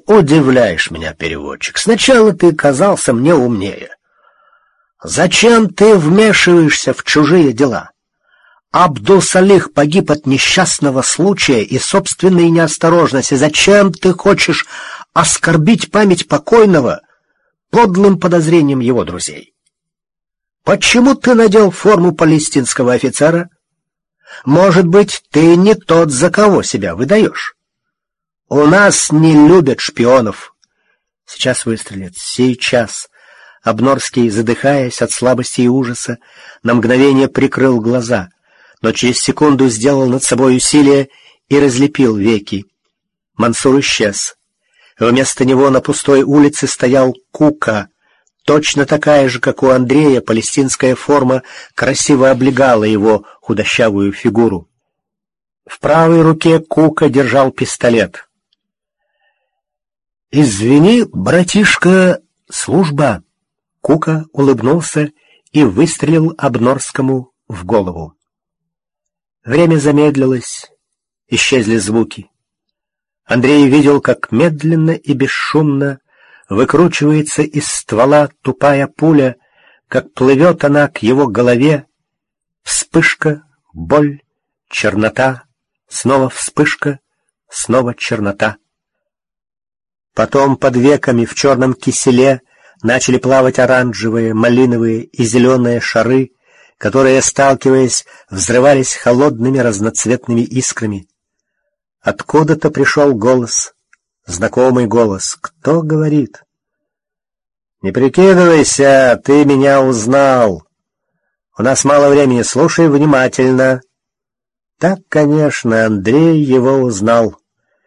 удивляешь меня, переводчик. Сначала ты казался мне умнее. Зачем ты вмешиваешься в чужие дела? Абдул-Салих погиб от несчастного случая и собственной неосторожности. Зачем ты хочешь оскорбить память покойного подлым подозрением его друзей? Почему ты надел форму палестинского офицера? Может быть, ты не тот, за кого себя выдаешь? У нас не любят шпионов. Сейчас выстрелят. Сейчас. Обнорский, задыхаясь от слабости и ужаса, на мгновение прикрыл глаза, но через секунду сделал над собой усилие и разлепил веки. Мансур исчез. Вместо него на пустой улице стоял Кука. Точно такая же, как у Андрея, палестинская форма красиво облегала его худощавую фигуру. В правой руке Кука держал пистолет. «Извини, братишка, служба!» Кука улыбнулся и выстрелил Обнорскому в голову. Время замедлилось, исчезли звуки. Андрей видел, как медленно и бесшумно выкручивается из ствола тупая пуля, как плывет она к его голове. Вспышка, боль, чернота, снова вспышка, снова чернота. Потом под веками в черном киселе начали плавать оранжевые, малиновые и зеленые шары, которые, сталкиваясь, взрывались холодными разноцветными искрами. Откуда-то пришел голос, знакомый голос. Кто говорит? «Не прикидывайся, ты меня узнал. У нас мало времени, слушай внимательно». Так, конечно, Андрей его узнал.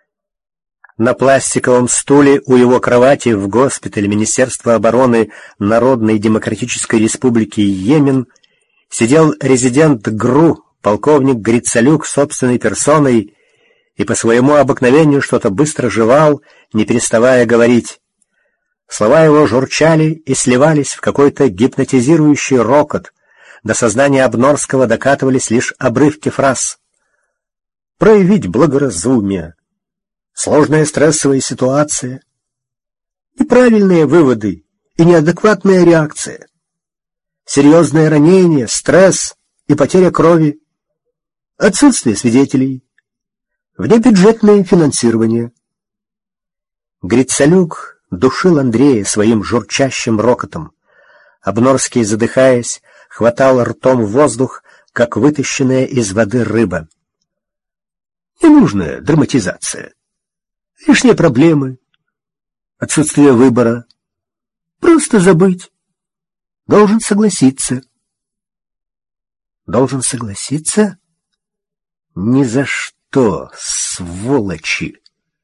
На пластиковом стуле у его кровати в госпитале Министерства обороны Народной Демократической Республики Йемен сидел резидент ГРУ, полковник Грицалюк собственной персоной, и по своему обыкновению что-то быстро жевал, не переставая говорить. Слова его журчали и сливались в какой-то гипнотизирующий рокот. До сознания Обнорского докатывались лишь обрывки фраз. «Проявить благоразумие», «сложная стрессовая ситуация», «неправильные выводы и неадекватная реакция», «серьезное ранение, стресс и потеря крови», «отсутствие свидетелей», «внебюджетное финансирование». Грицалюк душил Андрея своим журчащим рокотом. Обнорский, задыхаясь, хватал ртом воздух, как вытащенная из воды рыба. Ненужная драматизация. Лишние проблемы. Отсутствие выбора. Просто забыть. Должен согласиться. Должен согласиться? Ни за что, сволочи!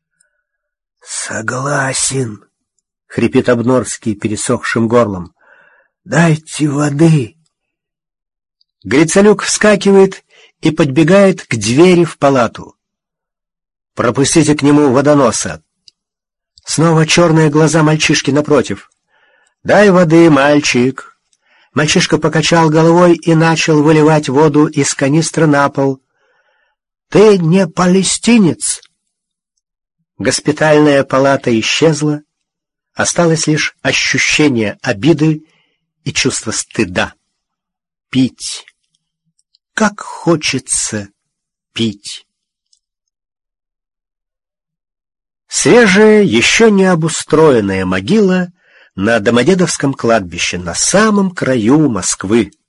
Согласен, хрипит Обнорский пересохшим горлом. Дайте воды. Грицалюк вскакивает и подбегает к двери в палату. Пропустите к нему водоноса. Снова черные глаза мальчишки напротив. Дай воды, мальчик. Мальчишка покачал головой и начал выливать воду из канистры на пол. Ты не палестинец. Госпитальная палата исчезла. Осталось лишь ощущение обиды и чувство стыда. Пить. Как хочется пить. Свежая, еще не обустроенная могила на Домодедовском кладбище на самом краю Москвы.